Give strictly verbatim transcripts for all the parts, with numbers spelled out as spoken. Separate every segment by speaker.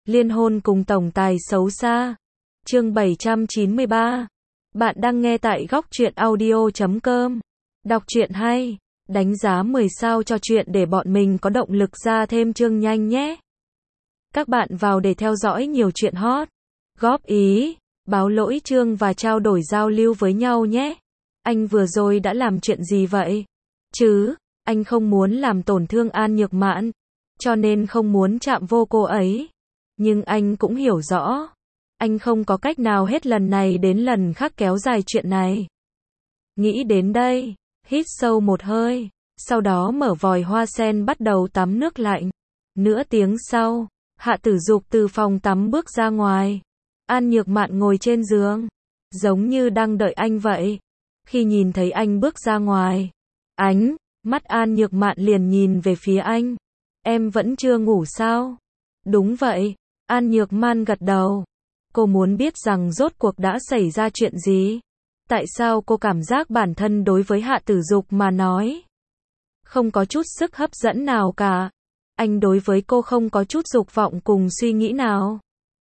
Speaker 1: Liên hôn cùng tổng tài xấu xa. Chương bảy trăm chín mươi ba. Bạn đang nghe tại góc truyện audio chấm com. Đọc truyện hay, đánh giá mười sao cho truyện để bọn mình có động lực ra thêm chương nhanh nhé. Các bạn vào để theo dõi nhiều chuyện hot, góp ý, báo lỗi chương và trao đổi giao lưu với nhau nhé. Anh vừa rồi đã làm chuyện gì vậy? Chứ, anh không muốn làm tổn thương An Nhược Mạn, cho nên không muốn chạm vô cô ấy. Nhưng anh cũng hiểu rõ, anh không có cách nào hết lần này đến lần khác kéo dài chuyện này. Nghĩ đến đây, hít sâu một hơi, sau đó mở vòi hoa sen bắt đầu tắm nước lạnh. Nửa tiếng sau, Hạ Tử Dục từ phòng tắm bước ra ngoài. An Nhược Mạn ngồi trên giường, giống như đang đợi anh vậy. Khi nhìn thấy anh bước ra ngoài, ánh mắt An Nhược Mạn liền nhìn về phía anh. Em vẫn chưa ngủ sao? Đúng vậy, An Nhược Mạn gật đầu. Cô muốn biết rằng rốt cuộc đã xảy ra chuyện gì? Tại sao cô cảm giác bản thân đối với Hạ Tử Dục mà nói không có chút sức hấp dẫn nào cả? Anh đối với cô không có chút dục vọng cùng suy nghĩ nào.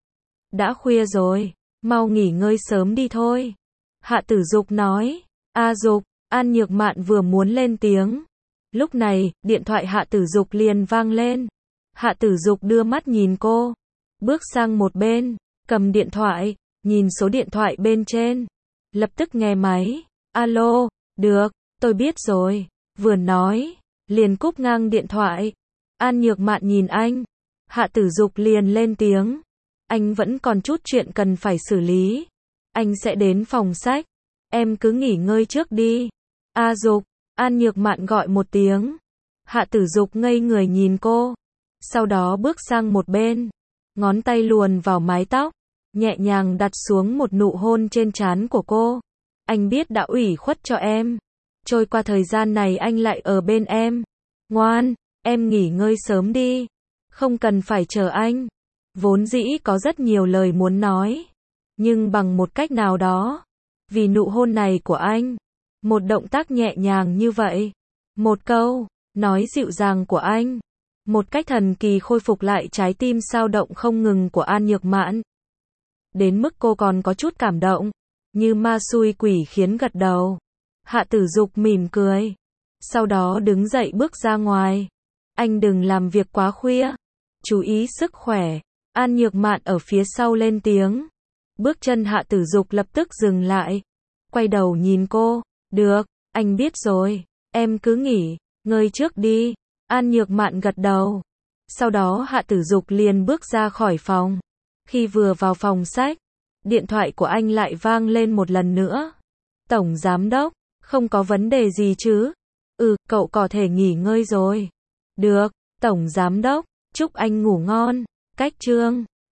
Speaker 1: Đã khuya rồi, mau nghỉ ngơi sớm đi thôi. Hạ Tử Dục nói. A Dục, An Nhược Mạn vừa muốn lên tiếng. Lúc này, điện thoại Hạ Tử Dục liền vang lên. Hạ Tử Dục đưa mắt nhìn cô, bước sang một bên, cầm điện thoại, nhìn số điện thoại bên trên, lập tức nghe máy. Alo, được, tôi biết rồi, vừa nói, liền cúp ngang điện thoại. An Nhược Mạn nhìn anh, Hạ Tử Dục liền lên tiếng. Anh vẫn còn chút chuyện cần phải xử lý. Anh sẽ đến phòng sách. Em cứ nghỉ ngơi trước đi. A Dục, An Nhược Mạn gọi một tiếng. Hạ Tử Dục ngây người nhìn cô, sau đó bước sang một bên, ngón tay luồn vào mái tóc, nhẹ nhàng đặt xuống một nụ hôn trên trán của cô. Anh biết đã ủy khuất cho em. Trôi qua thời gian này anh lại ở bên em. Ngoan, em nghỉ ngơi sớm đi. Không cần phải chờ anh. Vốn dĩ có rất nhiều lời muốn nói, nhưng bằng một cách nào đó, vì nụ hôn này của anh, một động tác nhẹ nhàng như vậy, một câu nói dịu dàng của anh, một cách thần kỳ khôi phục lại trái tim sao động không ngừng của An Nhược Mạn. Đến mức cô còn có chút cảm động, như ma xui quỷ khiến gật đầu. Hạ Tử Dục mỉm cười, sau đó đứng dậy bước ra ngoài. Anh đừng làm việc quá khuya, chú ý sức khỏe. An Nhược Mạn ở phía sau lên tiếng. Bước chân Hạ Tử Dục lập tức dừng lại, quay đầu nhìn cô. Được, anh biết rồi, em cứ nghỉ ngơi trước đi. An Nhược Mạn gật đầu. Sau đó Hạ Tử Dục liền bước ra khỏi phòng. Khi vừa vào phòng sách, điện thoại của anh lại vang lên một lần nữa. Tổng giám đốc, không có vấn đề gì chứ? Ừ, cậu có thể nghỉ ngơi rồi. Được, Tổng giám đốc, chúc anh ngủ ngon. Cách chương